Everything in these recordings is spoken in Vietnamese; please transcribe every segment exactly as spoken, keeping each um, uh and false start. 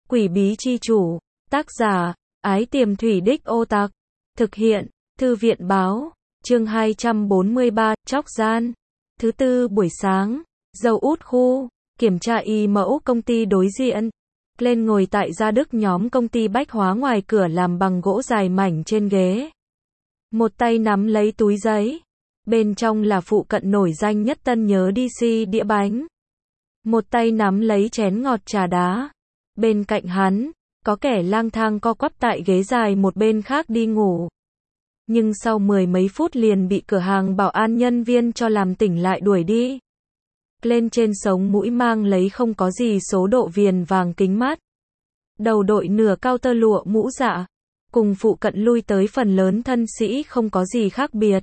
Quỷ bí chi chủ, tác giả, Ái Tiềm Thủy Đích Ô Tặc, thực hiện, Thư viện báo, chương hai trăm bốn mươi ba, Chóc Gian. Thứ tư buổi sáng, dâu út khu, kiểm tra y mẫu công ty đối diện. Lên ngồi tại gia đức nhóm công ty bách hóa ngoài cửa làm bằng gỗ dài mảnh trên ghế. Một tay nắm lấy túi giấy. Bên trong là phụ cận nổi danh nhất Tân Nhớ đê xê đĩa bánh. Một tay nắm lấy chén ngọt trà đá. Bên cạnh hắn, có kẻ lang thang co quắp tại ghế dài một bên khác đi ngủ. Nhưng sau mười mấy phút liền bị cửa hàng bảo an nhân viên cho làm tỉnh lại đuổi đi. Lên trên sống mũi mang lấy không có gì số độ viền vàng kính mắt. Đầu đội nửa cao tơ lụa mũ dạ. Cùng phụ cận lui tới phần lớn thân sĩ không có gì khác biệt.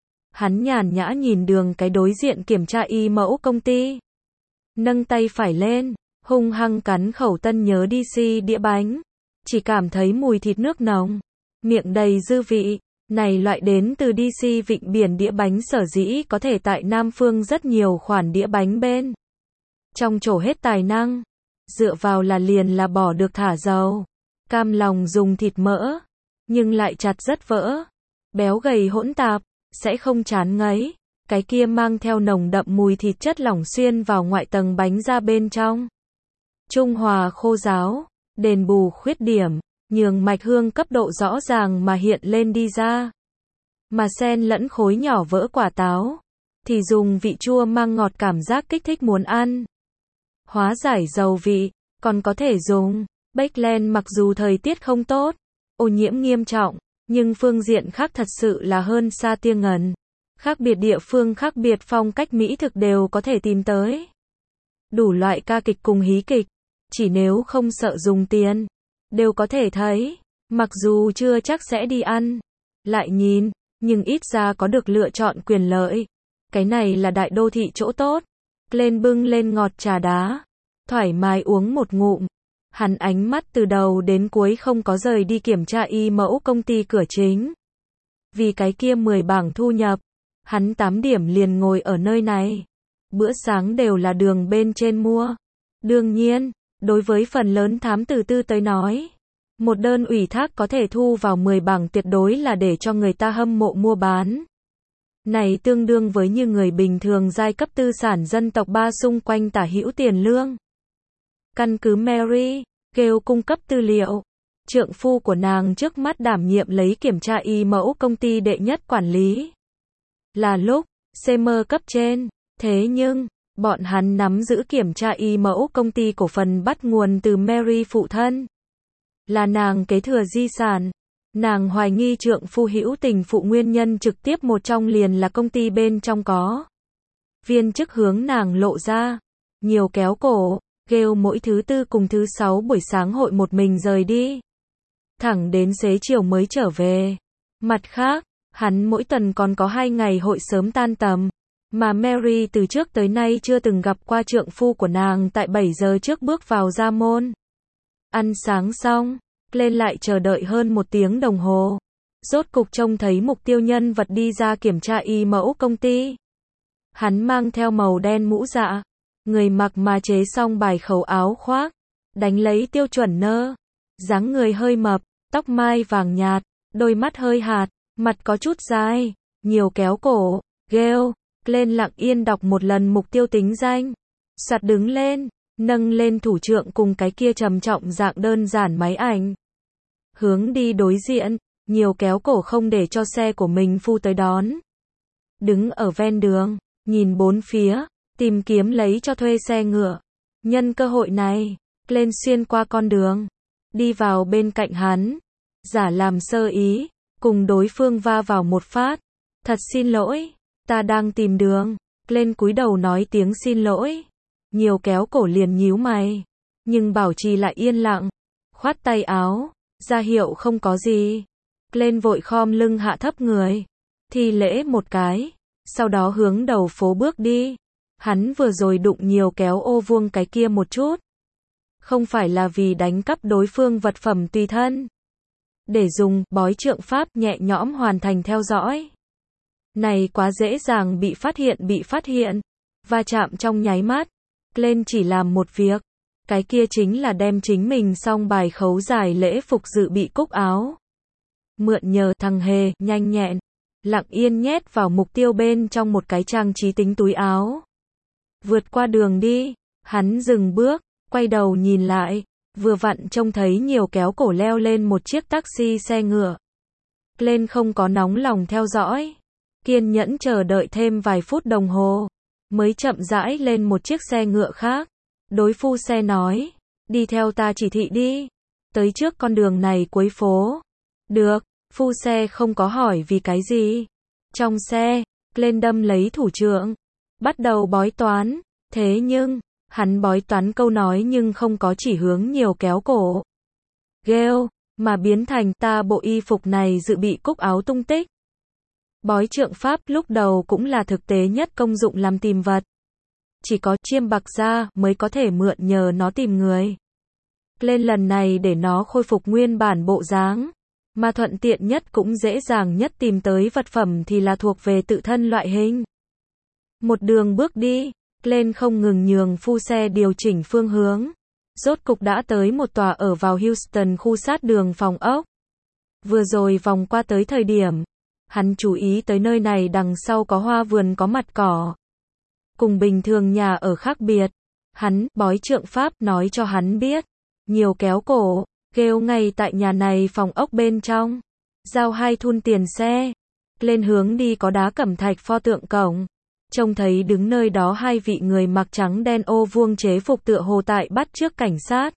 Hắn nhàn nhã nhìn đường cái đối diện kiểm tra y mẫu công ty. Nâng tay phải lên, hung hăng cắn khẩu Tân Nhớ đê xê đĩa bánh. Chỉ cảm thấy mùi thịt nước nồng, miệng đầy dư vị. Này loại đến từ đê xê Vịnh Biển đĩa bánh sở dĩ có thể tại Nam Phương rất nhiều khoản đĩa bánh bên trong trổ hết tài năng. Dựa vào là liền là bỏ được thả dầu. Cam lòng dùng thịt mỡ, nhưng lại chặt rất vỡ. Béo gầy hỗn tạp, sẽ không chán ngấy. Cái kia mang theo nồng đậm mùi thịt chất lỏng xuyên vào ngoại tầng bánh ra bên trong. Trung hòa khô ráo, đền bù khuyết điểm, nhường mạch hương cấp độ rõ ràng mà hiện lên đi ra. Mà xen lẫn khối nhỏ vỡ quả táo, thì dùng vị chua mang ngọt cảm giác kích thích muốn ăn. Hóa giải dầu vị, còn có thể dùng Bakeland mặc dù thời tiết không tốt, ô nhiễm nghiêm trọng, nhưng phương diện khác thật sự là hơn xa tia ngần. Khác biệt địa phương khác biệt phong cách mỹ thực đều có thể tìm tới. Đủ loại ca kịch cùng hí kịch, chỉ nếu không sợ dùng tiền, đều có thể thấy, mặc dù chưa chắc sẽ đi ăn, lại nhìn, nhưng ít ra có được lựa chọn quyền lợi. Cái này là đại đô thị chỗ tốt. Lên bưng lên ngọt trà đá, thoải mái uống một ngụm. Hắn ánh mắt từ đầu đến cuối không có rời đi kiểm tra y mẫu công ty cửa chính. Vì cái kia mười bảng thu nhập, hắn tám điểm liền ngồi ở nơi này. Bữa sáng đều là đường bên trên mua. Đương nhiên, đối với phần lớn thám tử tư tới nói, một đơn ủy thác có thể thu vào mười bảng tuyệt đối là để cho người ta hâm mộ mua bán. Này tương đương với như người bình thường giai cấp tư sản dân tộc ba xung quanh tả hữu tiền lương. Căn cứ Mary, kêu cung cấp tư liệu, trượng phu của nàng trước mắt đảm nhiệm lấy kiểm tra y mẫu công ty đệ nhất quản lý. Là lúc, xê em cấp trên, thế nhưng, bọn hắn nắm giữ kiểm tra y mẫu công ty cổ phần bắt nguồn từ Mary phụ thân. Là nàng kế thừa di sản. Nàng hoài nghi trượng phu hữu tình phụ nguyên nhân trực tiếp một trong liền là công ty bên trong có. Viên chức hướng nàng lộ ra. Nhiều kéo cổ, kêu mỗi thứ tư cùng thứ sáu buổi sáng hội một mình rời đi. Thẳng đến xế chiều mới trở về. Mặt khác, hắn mỗi tuần còn có hai ngày hội sớm tan tầm. Mà Mary từ trước tới nay chưa từng gặp qua trượng phu của nàng tại bảy giờ trước bước vào ra môn. Ăn sáng xong, lên lại chờ đợi hơn một tiếng đồng hồ. Rốt cục trông thấy mục tiêu nhân vật đi ra kiểm tra y mẫu công ty. Hắn mang theo màu đen mũ dạ. Người mặc mà chế xong bài khẩu áo khoác. Đánh lấy tiêu chuẩn nơ. Dáng người hơi mập, tóc mai vàng nhạt, đôi mắt hơi hạt, mặt có chút dài, nhiều kéo cổ, ghêu. Lên lặng yên đọc một lần mục tiêu tính danh. Soạt đứng lên, nâng lên thủ trượng cùng cái kia trầm trọng dạng đơn giản máy ảnh. Hướng đi đối diện, nhiều kéo cổ không để cho xe của mình phu tới đón. Đứng ở ven đường, nhìn bốn phía, tìm kiếm lấy cho thuê xe ngựa. Nhân cơ hội này, lên xuyên qua con đường, đi vào bên cạnh hắn, giả làm sơ ý, cùng đối phương va vào một phát. Thật xin lỗi, ta đang tìm đường. Lên cúi đầu nói tiếng xin lỗi. Nhiều kéo cổ liền nhíu mày, nhưng bảo trì lại yên lặng, khoát tay áo, ra hiệu không có gì. Lên vội khom lưng hạ thấp người, thi lễ một cái, sau đó hướng đầu phố bước đi. Hắn vừa rồi đụng nhiều kéo ô vuông cái kia một chút, không phải là vì đánh cắp đối phương vật phẩm tùy thân, để dùng bói trượng pháp nhẹ nhõm hoàn thành theo dõi. Này quá dễ dàng bị phát hiện bị phát hiện, va chạm trong nháy mắt. Lên chỉ làm một việc, Cái kia chính là đem chính mình xong bài khấu giải lễ phục dự bị cúc áo. Mượn nhờ thằng hề, nhanh nhẹn, lặng yên nhét vào mục tiêu bên trong một cái trang trí tính túi áo. Vượt qua đường đi, hắn dừng bước, quay đầu nhìn lại, vừa vặn trông thấy nhiều kéo cổ leo lên một chiếc taxi xe ngựa. Lên không có nóng lòng theo dõi, kiên nhẫn chờ đợi thêm vài phút đồng hồ, mới chậm rãi lên một chiếc xe ngựa khác. Đối phu xe nói, đi theo ta chỉ thị đi, tới trước con đường này cuối phố. Được, phu xe không có hỏi vì cái gì. Trong xe, lên đâm lấy thủ trưởng, bắt đầu bói toán, thế nhưng, hắn bói toán câu nói nhưng không có chỉ hướng nhiều kéo cổ. Gheo, mà biến thành ta bộ y phục này dự bị cúc áo tung tích. Bói trượng pháp lúc đầu cũng là thực tế nhất công dụng làm tìm vật. Chỉ có chiêm bạc ra mới có thể mượn nhờ nó tìm người. Lên lần này để nó khôi phục nguyên bản bộ dáng, mà thuận tiện nhất cũng dễ dàng nhất tìm tới vật phẩm thì là thuộc về tự thân loại hình. Một đường bước đi, lên không ngừng nhường phu xe điều chỉnh phương hướng. Rốt cục đã tới một tòa ở vào Houston khu sát đường phòng ốc. Vừa rồi vòng qua tới thời điểm, hắn chú ý tới nơi này đằng sau có hoa vườn có mặt cỏ. Cùng bình thường nhà ở khác biệt, hắn, bói trượng pháp nói cho hắn biết, nhiều kéo cổ, kêu ngay tại nhà này phòng ốc bên trong, giao hai thun tiền xe, lên hướng đi có đá cẩm thạch pho tượng cổng, trông thấy đứng nơi đó hai vị người mặc trắng đen ô vuông chế phục tựa hồ tại bắt trước cảnh sát.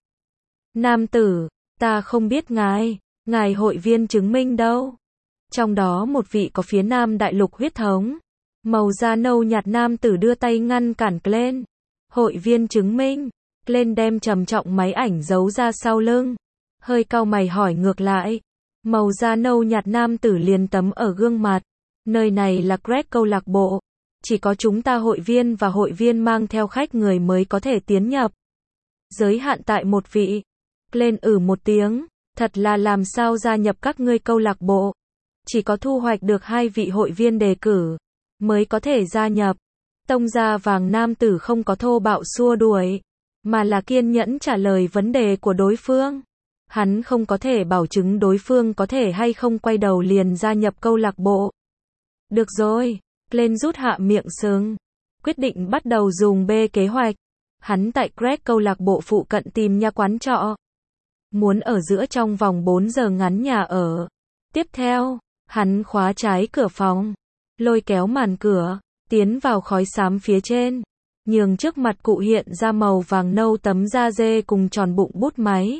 Nam tử, ta không biết ngài, ngài hội viên chứng minh đâu. Trong đó một vị có phía Nam đại lục huyết thống, màu da nâu nhạt nam tử đưa tay ngăn cản Glenn. Hội viên chứng minh. Glenn đem trầm trọng máy ảnh giấu ra sau lưng. Hơi cau mày hỏi ngược lại. Màu da nâu nhạt nam tử liền tấm ở gương mặt. Nơi này là Greg câu lạc bộ. Chỉ có chúng ta hội viên và hội viên mang theo khách người mới có thể tiến nhập. Giới hạn tại một vị. Glenn ử một tiếng. Thật là làm sao gia nhập các ngươi câu lạc bộ. Chỉ có thu hoạch được hai vị hội viên đề cử mới có thể gia nhập. Tông da vàng nam tử không có thô bạo xua đuổi, mà là kiên nhẫn trả lời vấn đề của đối phương. Hắn không có thể bảo chứng đối phương có thể hay không quay đầu liền gia nhập câu lạc bộ. Được rồi, lên rút hạ miệng sừng, quyết định bắt đầu dùng B kế hoạch. Hắn tại Greg câu lạc bộ phụ cận tìm nhà quán trọ. Muốn ở giữa trong vòng bốn giờ ngắn nhà ở. Tiếp theo, hắn khóa trái cửa phòng, lôi kéo màn cửa, tiến vào khói xám phía trên, nhường trước mặt cụ hiện ra màu vàng nâu tấm da dê cùng tròn bụng bút máy.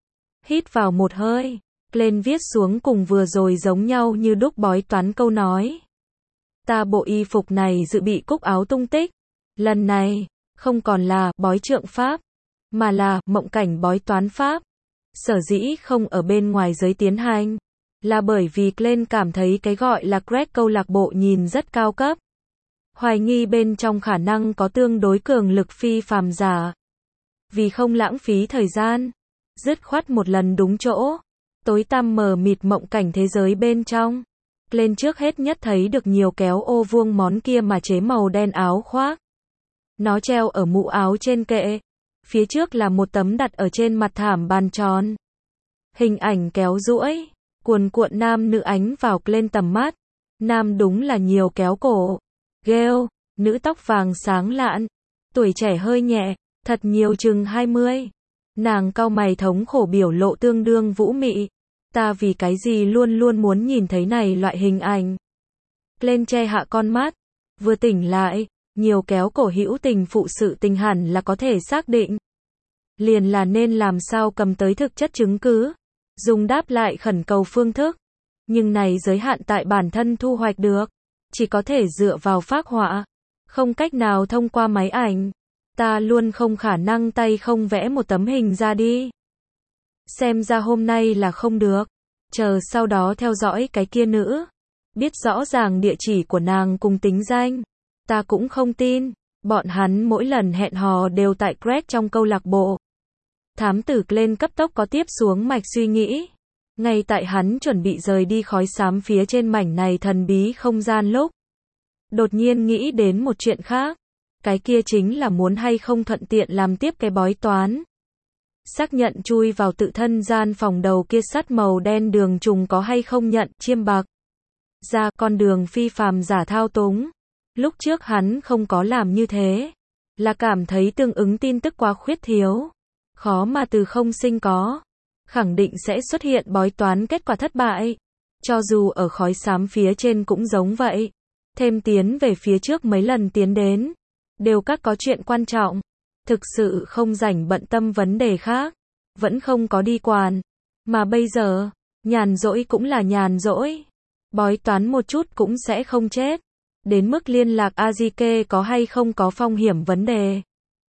Hít vào một hơi, lên viết xuống cùng vừa rồi giống nhau như đúc bói toán câu nói. Ta bộ y phục này dự bị cúc áo tung tích. Lần này, không còn là bói trượng pháp, mà là mộng cảnh bói toán pháp. Sở dĩ không ở bên ngoài giới tiến hành, là bởi vì Glenn cảm thấy cái gọi là Greg câu lạc bộ nhìn rất cao cấp. Hoài nghi bên trong khả năng có tương đối cường lực phi phàm giả. Vì không lãng phí thời gian, dứt khoát một lần đúng chỗ, tối tăm mờ mịt mộng cảnh thế giới bên trong. Glenn trước hết nhất thấy được nhiều kéo ô vuông món kia mà chế màu đen áo khoác. Nó treo ở mũ áo trên kệ. Phía trước là một tấm đặt ở trên mặt thảm bàn tròn. Hình ảnh kéo duỗi, cuồn cuộn nam nữ ánh vào lên tầm mắt. Nam đúng là nhiều kéo cổ. Gheo, nữ tóc vàng sáng lạn. Tuổi trẻ hơi nhẹ, thật nhiều chừng hai mươi. Nàng cau mày thống khổ biểu lộ tương đương vũ mị. Ta vì cái gì luôn luôn muốn nhìn thấy này loại hình ảnh. Lên che hạ con mắt. Vừa tỉnh lại, nhiều kéo cổ hữu tình phụ sự tình hẳn là có thể xác định. Liền là nên làm sao cầm tới thực chất chứng cứ. Dùng đáp lại khẩn cầu phương thức. Nhưng này giới hạn tại bản thân thu hoạch được. Chỉ có thể dựa vào phác họa. Không cách nào thông qua máy ảnh. Ta luôn không khả năng tay không vẽ một tấm hình ra đi. Xem ra hôm nay là không được. Chờ sau đó theo dõi cái kia nữ. Biết rõ ràng địa chỉ của nàng cùng tính danh. Ta cũng không tin. Bọn hắn mỗi lần hẹn hò đều tại Greg trong câu lạc bộ. Thám tử lên cấp tốc có tiếp xuống mạch suy nghĩ. Ngay tại hắn chuẩn bị rời đi khói xám phía trên mảnh này thần bí không gian lúc. Đột nhiên nghĩ đến một chuyện khác. Cái kia chính là muốn hay không thuận tiện làm tiếp cái bói toán. xác nhận chui vào tự thân gian phòng đầu kia sắt màu đen đường trùng có hay không nhận chiêm bạc ra con đường phi phàm giả thao túng. Lúc trước hắn không có làm như thế, là cảm thấy tương ứng tin tức quá khuyết thiếu, khó mà từ không sinh có, khẳng định sẽ xuất hiện bói toán kết quả thất bại. Cho dù ở khói xám phía trên cũng giống vậy, thêm tiến về phía trước mấy lần tiến đến, đều các có chuyện quan trọng, thực sự không rảnh bận tâm vấn đề khác, vẫn không có đi quản, mà bây giờ, nhàn rỗi cũng là nhàn rỗi, bói toán một chút cũng sẽ không chết, đến mức liên lạc Azike có hay không có phong hiểm vấn đề.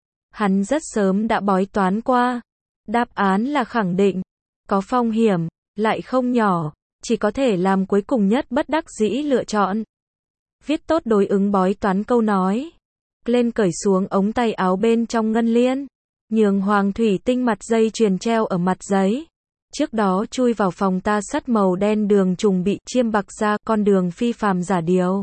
Hắn rất sớm đã bói toán qua, đáp án là khẳng định, có phong hiểm, lại không nhỏ, chỉ có thể làm cuối cùng nhất bất đắc dĩ lựa chọn. Viết tốt đối ứng bói toán câu nói, lên cởi xuống ống tay áo bên trong ngân liên, nhường hoàng thủy tinh mặt dây chuyền treo ở mặt giấy. Trước đó chui vào phòng ta sắt màu đen đường trùng bị chiêm bạc ra con đường phi phàm giả điều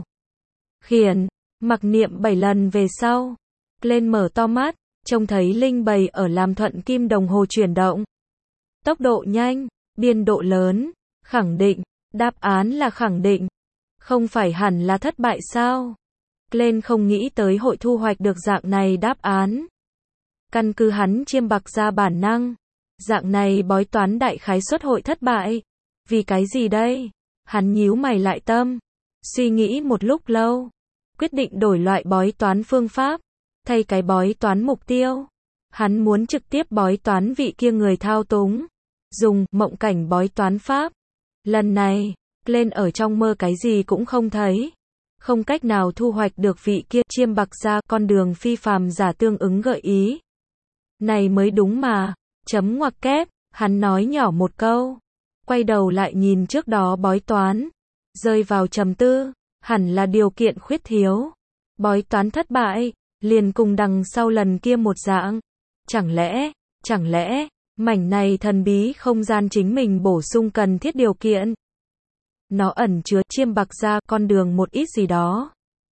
khiển, mặc niệm bảy lần về sau, lên mở to mắt, trông thấy linh bầy ở làm thuận kim đồng hồ chuyển động. Tốc độ nhanh, biên độ lớn, khẳng định, đáp án là khẳng định. Không phải hẳn là thất bại sao? Lên không nghĩ tới hội thu hoạch được dạng này đáp án. Căn cứ hắn chiêm bạc ra bản năng, dạng này bói toán đại khái suất hội thất bại. Vì cái gì đây? Hắn nhíu mày lại tâm, suy nghĩ một lúc lâu, quyết định đổi loại bói toán phương pháp, thay cái bói toán mục tiêu. Hắn muốn trực tiếp bói toán vị kia người thao túng, dùng mộng cảnh bói toán pháp. Lần này, lên ở trong mơ cái gì cũng không thấy, không cách nào thu hoạch được vị kia chiêm bạc ra con đường phi phàm giả tương ứng gợi ý. Này mới đúng mà, chấm ngoặc kép, hắn nói nhỏ một câu, quay đầu lại nhìn trước đó bói toán, rơi vào trầm tư, hẳn là điều kiện khuyết thiếu. Bói toán thất bại, liền cùng đằng sau lần kia một dạng. Chẳng lẽ, chẳng lẽ, mảnh này thần bí không gian chính mình bổ sung cần thiết điều kiện. Nó ẩn chứa chiêm bạc ra con đường một ít gì đó.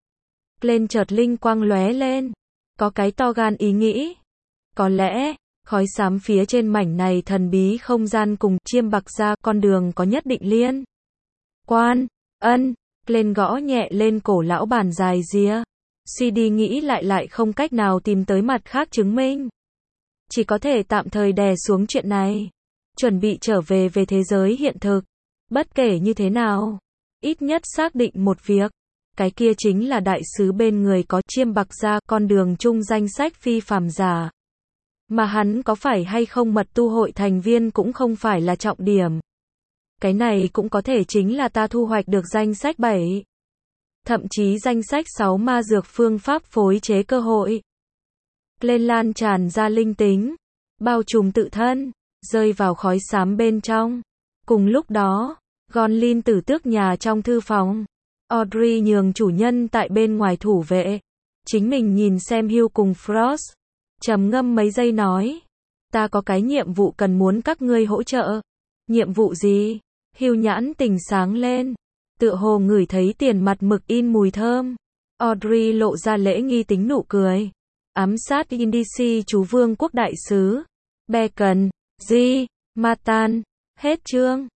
Lên chợt linh quang lóe lên, có cái to gan ý nghĩ. Có lẽ, khói xám phía trên mảnh này thần bí không gian cùng chiêm bạc ra con đường có nhất định liên quan. Ân, lên gõ nhẹ lên cổ lão bàn dài ria. Suy đi nghĩ lại lại không cách nào tìm tới mặt khác chứng minh. Chỉ có thể tạm thời đè xuống chuyện này, chuẩn bị trở về về thế giới hiện thực. Bất kể như thế nào, ít nhất xác định một việc, cái kia chính là đại sứ bên người có chiêm bạc ra con đường chung danh sách phi phàm giả. Mà hắn có phải hay không mật tu hội thành viên cũng không phải là trọng điểm. Cái này cũng có thể chính là ta thu hoạch được danh sách bảy. Thậm chí danh sách sáu ma dược phương pháp phối chế cơ hội. Lên lan tràn ra linh tính, bao trùm tự thân, rơi vào khói xám bên trong. Cùng lúc đó, Gonlin tử tước nhà trong thư phòng. Audrey nhường chủ nhân tại bên ngoài thủ vệ. Chính mình nhìn xem Hugh cùng Frost. Trầm ngâm mấy giây nói. Ta có cái nhiệm vụ cần muốn các ngươi hỗ trợ. Nhiệm vụ gì? Hugh nhãn tình sáng lên. Tựa hồ ngửi thấy tiền mặt mực in mùi thơm. Audrey lộ ra lễ nghi tính nụ cười. Ám sát Indici chú vương quốc đại sứ. Bacon, G, Matan. Hết chương.